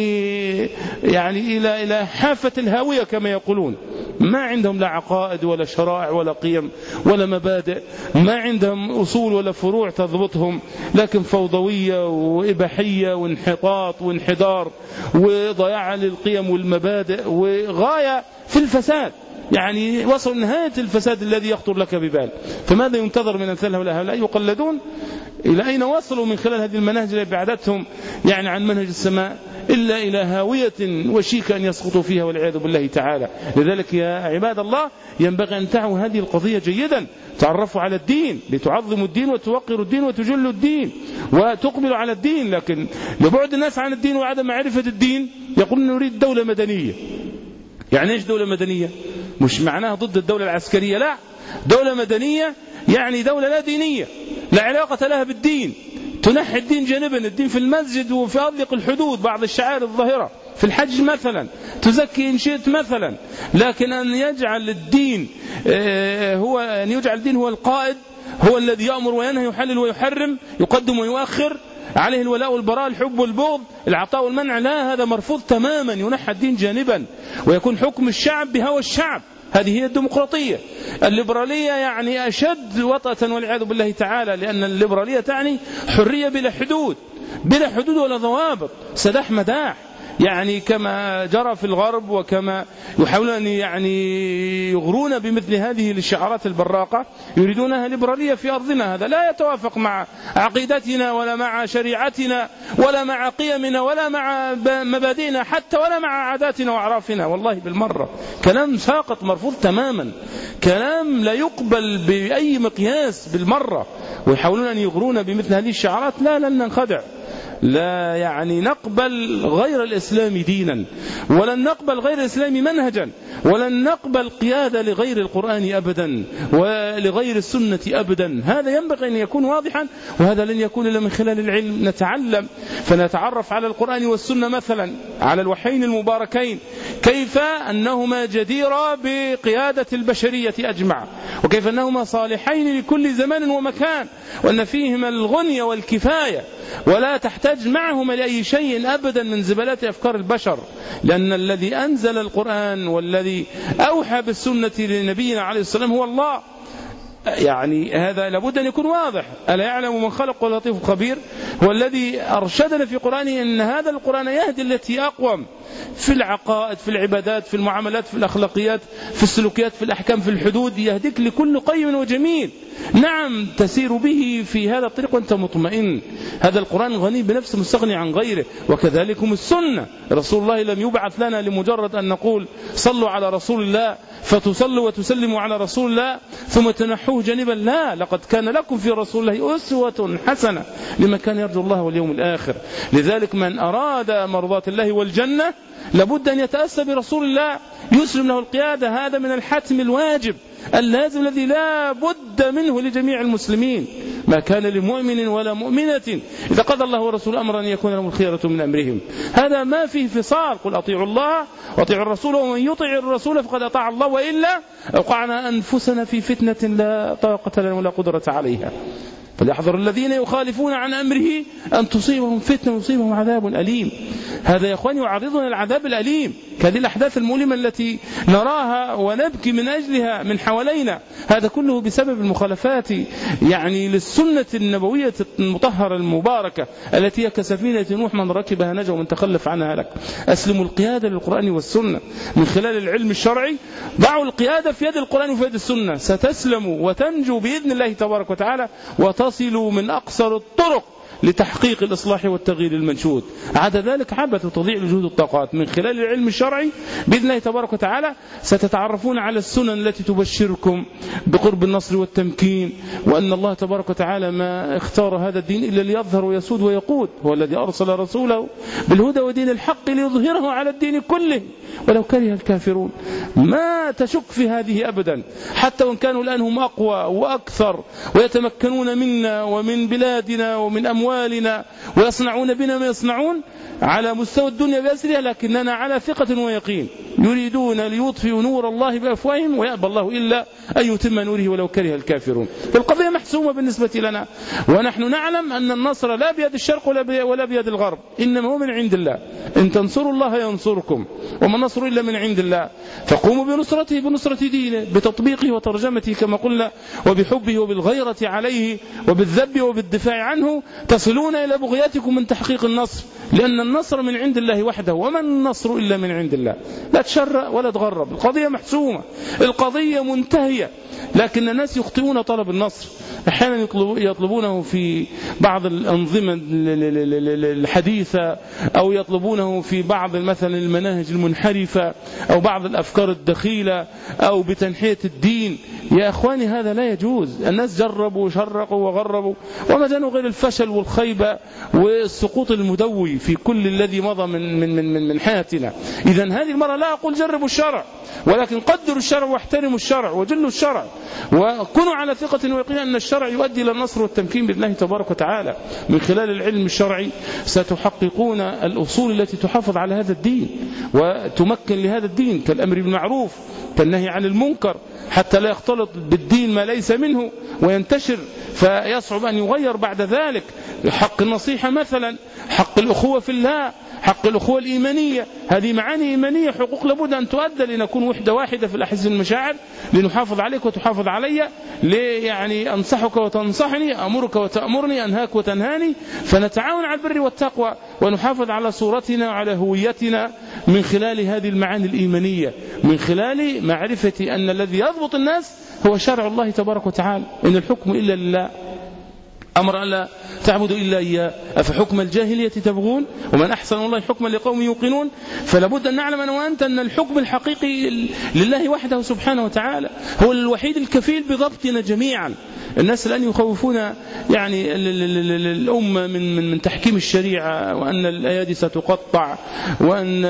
يعني إلى حافة الهاوية كما يقولون. ما عندهم لا عقائد ولا شرائع ولا قيم ولا مبادئ، ما عندهم أصول ولا فروع تضبطهم، لكن فوضوية وإباحية وانحطاط وانحدار وضياع للقيم والمبادئ، وغاية في الفساد، يعني وصلوا نهاية الفساد الذي يخطر لك ببال. فماذا ينتظر من أمثال هؤلاء؟ يقلدون. إلى أين وصلوا من خلال هذه المناهج التي بعدتهم يعني عن منهج السماء إلا إلى هاوية وشيك أن يسقطوا فيها والعياذ بالله تعالى. لذلك يا عباد الله ينبغي أن تعوا هذه القضية جيدا، تعرفوا على الدين لتعظموا الدين وتوقروا الدين وتجلوا الدين وتقبلوا على الدين. لكن لبعد الناس عن الدين وعدم معرفة الدين يقولون نريد دولة مدنية. يعني إيش دولة مدنية؟ مش معناها ضد الدولة العسكرية، لا، دولة مدنية يعني دولة لا دينية، لا علاقة لها بالدين، تنحي الدين جانبا، الدين في المسجد وفي أضيق الحدود، بعض الشعائر الظاهرة في الحج مثلا، تزكي إن شئت مثلا، لكن أن يجعل الدين هو القائد، هو الذي يأمر وينهى، يحلل ويحرم، يقدم ويؤخر، عليه الولاء والبراء، الحب والبغض، العطاء والمنع، لا، هذا مرفوض تماما، ينحى الدين جانبا ويكون حكم الشعب بهوى الشعب. هذه هي الديمقراطية. الليبرالية يعني أشد وطأة والعياذ بالله تعالى، لأن الليبرالية تعني حرية بلا حدود، بلا حدود ولا ضوابط، سداح مداح، يعني كما جرى في الغرب، وكما يحاولون أن يعني يغرون بمثل هذه الشعارات البراقة، يريدونها ليبرالية في أرضنا. هذا لا يتوافق مع عقيدتنا ولا مع شريعتنا ولا مع قيمنا ولا مع مبادئنا حتى ولا مع عاداتنا وأعرافنا، والله بالمرة كلام ساقط مرفوض تماما، كلام لا يقبل بأي مقياس بالمرة. ويحاولون أن يغرون بمثل هذه الشعارات، لا، لن ننخدع. لا يعني نقبل غير الإسلام دينا، ولن نقبل غير الإسلام منهجا، ولن نقبل قيادة لغير القرآن أبدا ولغير السنة أبدا. هذا ينبغي أن يكون واضحا، وهذا لن يكون إلا من خلال العلم. نتعلم فنتعرف على القرآن والسنة، مثلا على الوحيين المباركين، كيف أنهما جديرا بقيادة البشرية أجمع، وكيف أنهما صالحين لكل زمان ومكان، وأن فيهما الغنية والكفاية، ولا تحتاج معهما لأي شيء أبدا من زبالات أفكار البشر، لأن الذي أنزل القرآن والذي أوحى بالسنة لنبينا عليه السلام هو الله. يعني هذا لابد أن يكون واضح. ألا يعلم من خلق ولطيف خبير؟ هو الذي أرشدنا في قرآنه أن هذا القرآن يهدي التي أقوم في العقائد، في العبادات، في المعاملات، في الأخلاقيات، في السلوكيات، في الأحكام، في الحدود، يهديك لكل قيم وجميل. نعم تسير به في هذا الطريق وأنت مطمئن. هذا القرآن غني بنفسه مستغني عن غيره. وكذلكم السنة، رسول الله لم يبعث لنا لمجرد أن نقول صلوا على رسول الله فتصلوا وتسلموا على رسول الله ثم تنحوه جانبا، لا، لقد كان لكم في رسول الله أسوة حسنة لمن كان يرجو الله واليوم الآخر. لذلك من أراد مرضات الله والجنة لابد أن يتأسى برسول الله، يسلم له القيادة. هذا من الحتم الواجب اللازم الذي لا بد منه لجميع المسلمين. ما كان لمؤمن ولا مؤمنة إذا قضى الله ورسوله أمرا أن يكون لهم الخيرة من أمرهم. هذا ما فيه فصال. قل أطيعوا الله وأطيعوا الرسول ومن يطع الرسول فقد أطاع الله، وإلا أوقعنا أنفسنا في فتنة لا طاقة لنا ولا قدرة عليها. فليحذر الذين يخالفون عن أمره أن تصيبهم فتنة ويصيبهم عذاب أليم. هذا يا أخواني يعرضنا العذاب الأليم، كهذه الأحداث المؤلمة التي نراها ونبكي من أجلها من حوالينا. هذا كله بسبب المخالفات يعني للسنة النبوية المطهرة المباركة التي هي كسفينة نوح، من ركبها نجا ومن تخلف عنها هلك. أسلموا القيادة للقرآن والسنة من خلال العلم الشرعي. ضعوا القيادة في يد القرآن وفي يد السنة، ستسلموا وتنجوا بإذن الله تبارك وتعالى، وتصلوا من أقصر الطرق لتحقيق الإصلاح والتغيير المنشود. عدا ذلك عبث وتضيع الجهود الطاقات. من خلال العلم الشرعي بإذن الله تبارك وتعالى ستتعرفون على السنن التي تبشركم بقرب النصر والتمكين، وأن الله تبارك وتعالى ما اختار هذا الدين إلا ليظهر ويسود ويقود. هو الذي أرسل رسوله بالهدى ودين الحق ليظهره على الدين كله ولو كره الكافرون. ما تشك في هذه أبدا، حتى وإن كانوا الآن هم أقوى وأكثر ويتمكنون منا ومن بلادنا ومن أموالنا ويصنعون بنا ما يصنعون على مستوى الدنيا بأسرها، لكننا على ثقة ويقين. يريدون ليطفئوا نور الله بأفواههم ويأبى الله إلا أن يتم نوره ولو كره الكافرون. القضية محسومة بالنسبة لنا، ونحن نعلم أن النصر لا بيد الشرق ولا بيد الغرب، إنما هو من عند الله. إن تنصروا الله ينصركم وما النصر إلا من عند الله. فقوموا بنصرته، بنصرة دينه، بتطبيقه وترجمته كما قلنا، وبحبه وبالغيرة عليه وبالذب وبالدفاع عنه، تصلون إلى بغياتكم من تحقيق النصر، لأن النصر من عند الله وحده، وما النصر إلا من عند الله. لا تشرأ ولا تغرب، القضية محسومة، القضية منتهية. لكن الناس يخطئون طلب النصر، أحيانا يطلبونه في بعض الأنظمة الحديثة، أو يطلبونه في بعض مثلا المناهج المنحرفة، أو بعض الأفكار الدخيلة، أو بتنحية الدين. يا أخواني هذا لا يجوز. الناس جربوا وشرقوا وغربوا وما جانوا غير الفشل والخيبة والسقوط المدوي في كل الذي مضى من حياتنا. إذن هذه المرة لا أقول جربوا الشرع، ولكن قدروا الشرع واحترموا الشرع وجلوا الشرع، وكونوا على ثقة ويقين أن الشرع يؤدي إلى النصر والتمكين بإذن الله تبارك وتعالى. من خلال العلم الشرعي ستحققون الأصول التي تحافظ على هذا الدين وتمكن لهذا الدين، كالأمر بالمعروف كالنهي عن المنكر، حتى لا يختلط بالدين ما ليس منه وينتشر فيصعب أن يغير بعد ذلك. حق النصيحة مثلا، حق الأخوة في الله، حق الأخوة الإيمانية، هذه معاني إيمانية، حقوق لابد أن تؤدى لنكون وحدة واحدة في الأحز المشاعر، لنحافظ عليك وتحافظ علي، يعني أنصحك وتنصحني، أمرك وتأمرني، أنهاك وتنهاني، فنتعاون على البر والتقوى ونحافظ على صورتنا وعلى هويتنا من خلال هذه المعاني الإيمانية، من خلال معرفة أن الذي يضبط الناس هو شرع الله تبارك وتعالى. إن الحكم إلا لله، أمر أن لا تعبدوا إلا إياه، أفحكم الجاهلية تبغون ومن أحسن الله حكما لقوم يوقنون. فلابد أن نعلم أنا وأنت أن الحكم الحقيقي لله وحده سبحانه وتعالى، هو الوحيد الكفيل بضبطنا جميعا. الناس الآن يخوفون يعني الأمة من تحكيم الشريعة، وأن الأيادي ستقطع، وأن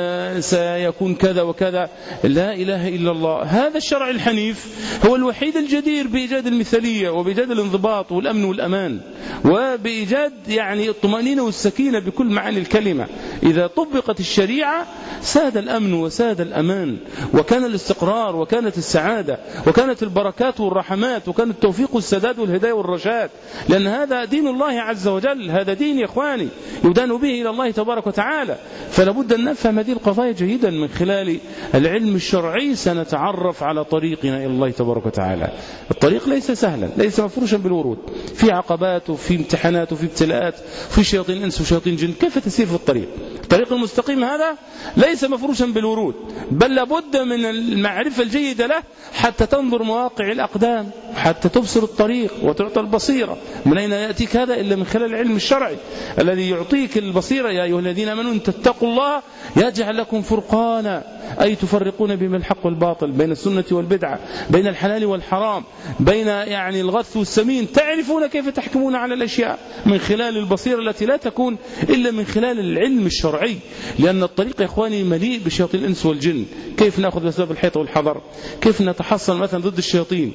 سيكون كذا وكذا. لا إله إلا الله. هذا الشرع الحنيف هو الوحيد الجدير بإيجاد المثالية وبإيجاد الانضباط والأمن والأمان، وبإيجاد يعني الطمأنينة والسكينة بكل معاني الكلمة. إذا طبقت الشريعة ساد الأمن وساد الأمان، وكان الاستقرار، وكانت السعادة، وكانت البركات والرحمات، وكان التوفيق والسداد والهداية والرشاد. لأن هذا دين الله عز وجل، هذا دين يا إخواني يدان به إلى الله تبارك وتعالى. فلا بد أن نفهم هذه القضايا جيدا. من خلال العلم الشرعي سنتعرف على طريقنا إلى الله تبارك وتعالى. الطريق ليس سهلا، ليس مفروشا بالورود، في عقبات وفي امتحانات وفي ابتلاءات، في شياطين إنس وشياطين جن. كيف تسير في الطريق المستقيم هذا ليس مفروشا بالورود، بل لابد من المعرفة الجيدة له حتى تنظر مواقع الأقدام، حتى تبصر الطريق وتعطى البصيرة. من أين يأتيك هذا إلا من خلال العلم الشرعي الذي يعطيك البصيرة. يا أيها الذين آمنوا إن تتقوا الله يجعل لكم فرقانا، أي تفرقون بين الحق والباطل، بين السنة والبدعة، بين الحلال والحرام، بين يعني الغث والسمين. تعرفون كيف تحكمون على الأشياء من خلال البصيرة التي لا تكون إلا من خلال العلم الشرعي. لأن الطريق يا إخواني مليء بشياطين الإنس والجن. كيف نأخذ بأسباب الحيطة والحذر؟ كيف نتحصن مثلا ضد الشياطين؟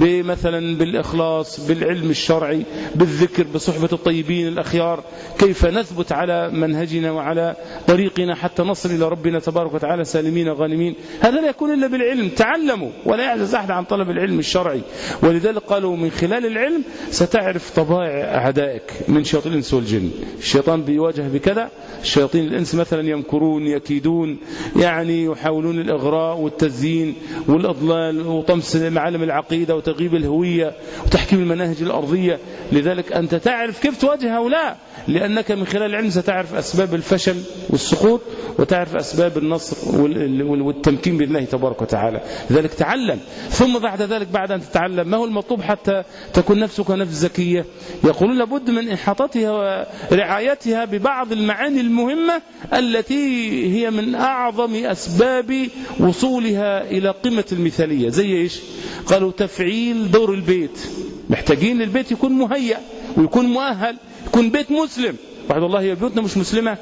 مثلا بالإخلاص، بالعلم الشرعي، بالذكر، بصحبة الطيبين الأخيار. كيف نثبت على منهجنا وعلى طريقنا حتى نصل إلى ربنا تبارك وتعالى سالمين غانمين. هذا لا يكون إلا بالعلم. تعلموا، ولا يعجز أحد عن طلب العلم الشرعي. ولذلك قالوا من خلال العلم ستعرف طبائع أعدائك من شياطين الإنس والجن. الشيطان بيواجه بكذا، الشياطين الإنس مثلا يمكرون يكيدون، يعني يحاولون الإغراء والتزيين والإضلال وطمس معالم العقيدة وتغييب الهوية وتحكيم المناهج الأرضية. لذلك أنت تعرف كيف تواجه هؤلاء، لأنك من خلال العلم ستعرف أسباب الفشل والسقوط، وتعرف أسباب النصر والتمكين بالله تبارك وتعالى. لذلك تعلم. ثم بعد ذلك، بعد أن تتعلم، ما هو المطلوب حتى تكون نفسك نفس زكية؟ يقولون لابد من إحاطتها ورعايتها ببعض المعاني المهمة التي هي من أعظم أسباب وصولها إلى قمة المثالية. زي إيش؟ قالوا تفعيل دور البيت. محتاجين البيت يكون مهيأ ويكون مؤهل، يكون بيت مسلم. واحد والله هي بيوتنا مش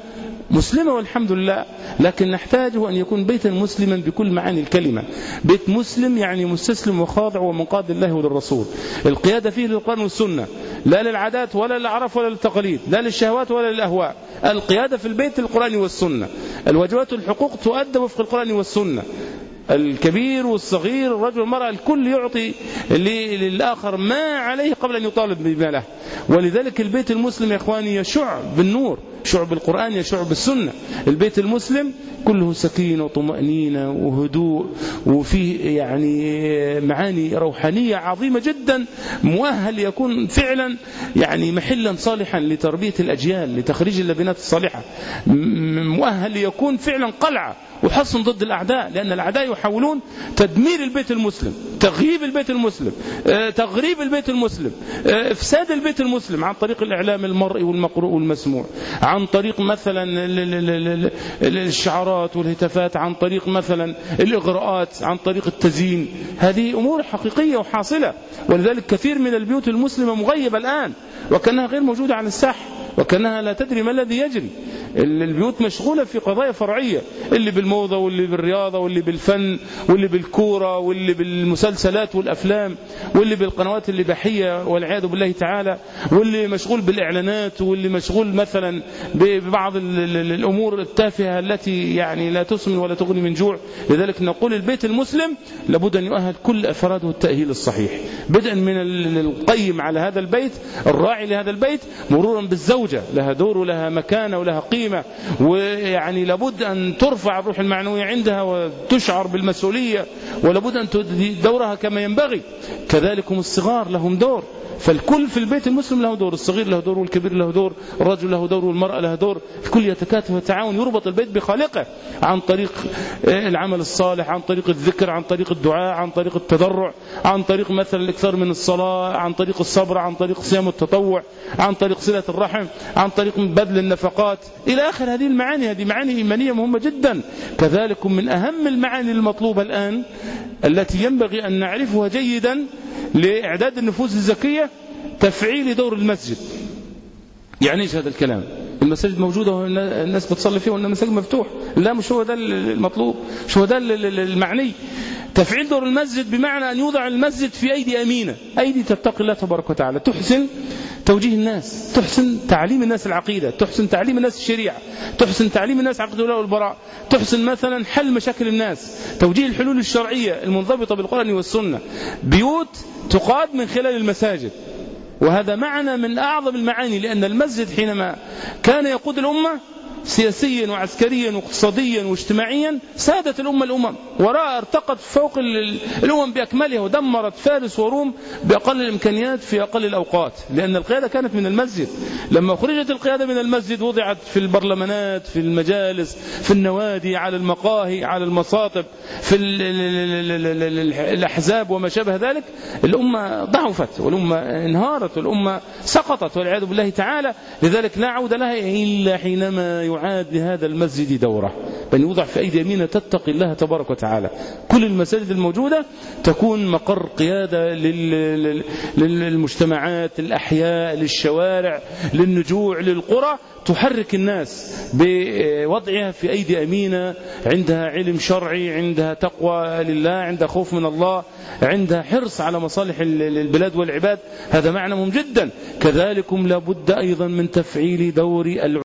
مسلمة والحمد لله، لكن نحتاجه أن يكون بيتا مسلما بكل معاني الكلمة. بيت مسلم يعني مستسلم وخاضع ومنقاد لله وللرسول. القيادة فيه للقرآن والسنة، لا للعادات ولا للأعراف ولا للتقاليد، لا للشهوات ولا للأهواء. القيادة في البيت للقرآن والسنة. الواجبات والحقوق تؤدى وفق القرآن والسنة. الكبير والصغير، الرجل والمرأة، الكل يعطي للآخر ما عليه قبل أن يطالب بما له. ولذلك البيت المسلم يا إخواني يشع بالنور، يشع بالقرآن، يشع بالسنة. البيت المسلم كله سكينة وطمأنينة وهدوء، وفيه يعني معاني روحانية عظيمة جدا، مؤهل يكون فعلا يعني محلا صالحا لتربية الأجيال، لتخريج اللبنات الصالحة، مؤهل يكون فعلا قلعة وحصن ضد الأعداء. لأن الأعداء يحاولون تدمير البيت المسلم، تغييب البيت المسلم، تغريب البيت المسلم، إفساد البيت المسلم عن طريق الإعلام المرئي والمقروء والمسموع، عن طريق مثلا الشعارات والهتافات، عن طريق مثلا الإغراءات، عن طريق التزيين. هذه أمور حقيقية وحاصلة. ولذلك كثير من البيوت المسلمة مغيبة الآن، وكأنها غير موجودة على الساحة، وكأنها لا تدري ما الذي يجري. البيوت مشغولة في قضايا فرعية، اللي بالموضة واللي بالرياضة واللي بالفن واللي بالكورة واللي بالمسلسلات والأفلام واللي بالقنوات الإباحية والعياذ بالله تعالى، واللي مشغول بالإعلانات، واللي مشغول مثلا ببعض الأمور التافهة التي يعني لا تسمن ولا تغني من جوع. لذلك نقول البيت المسلم لابد أن يؤهل كل أفراده التأهيل الصحيح، بدءا من القيم على هذا البيت، الراعي لهذا البيت، مرورا بالزوجة، لها دور ولها مكانة ولها قيمة، ويعني لابد أن ترفع الروح المعنوية عندها وتشعر بالمسؤولية، ولابد أن تؤدي دورها كما ينبغي. كذلك هم الصغار لهم دور، فالكل في البيت المسلم له دور، الصغير له دور والكبير له دور، الرجل له دور والمرأة له دور. الكل يتكاتف ويتعاون، يربط البيت بخالقه عن طريق العمل الصالح، عن طريق الذكر، عن طريق الدعاء، عن طريق التضرع، عن طريق مثلا الإكثار من الصلاة، عن طريق الصبر، عن طريق صيام التطوع، عن طريق صلة الرحم، عن طريق بذل النفقات إلى آخر هذه المعاني. هذه معاني إيمانية مهمة جدا. كذلك من أهم المعاني المطلوبة الآن التي ينبغي أن نعرفها جيدا لإعداد النفوس الزكية تفعيل دور المسجد. يعني ايش هذا الكلام؟ المساجد موجودة والناس بتصلي فيها والمساجد مفتوح؟ لا، مش هو ده المطلوب، مش هو ده المعني. تفعيل دور المسجد بمعنى أن يوضع المسجد في أيدي أمينة، أيدي تتقي الله تبارك وتعالى، تحسن توجيه الناس، تحسن تعليم الناس العقيدة، تحسن تعليم الناس الشريعة، تحسن تعليم الناس عقيدة الولاء والبراء، تحسن مثلا حل مشاكل الناس، توجيه الحلول الشرعية المنضبطة بالقرآن والسنة. بيوت تقاد من خلال المساجد، وهذا معنى من أعظم المعاني، لأن المسجد حينما كان يقود الأمة سياسيا وعسكريا واقتصاديا واجتماعيا سادت الأمم، وراء ارتقت فوق الأمم بأكملها، ودمرت فارس وروم بأقل الإمكانيات في أقل الأوقات، لأن القيادة كانت من المسجد. لما خرجت القيادة من المسجد وضعت في البرلمانات، في المجالس، في النوادي، على المقاهي، على المصاطب، في الأحزاب وما شابه ذلك، الأمة ضعفت والأمة انهارت والأمة سقطت والعياذ بالله تعالى. لذلك لا عود لها إلا حينما يعاد لهذا المسجد دوره، بل يوضع في أيدي يمينة تتقي الله تبارك وتعالى. كل المساجد الموجودة تكون مقر قيادة للمجتمعات، للأحياء، للشوارع، للنجوع، للقرى، تحرك الناس بوضعها في أيدي أمينة، عندها علم شرعي، عندها تقوى لله، عندها خوف من الله، عندها حرص على مصالح البلاد والعباد. هذا معنى مهم جدا. كذلكم لابد أيضا من تفعيل دور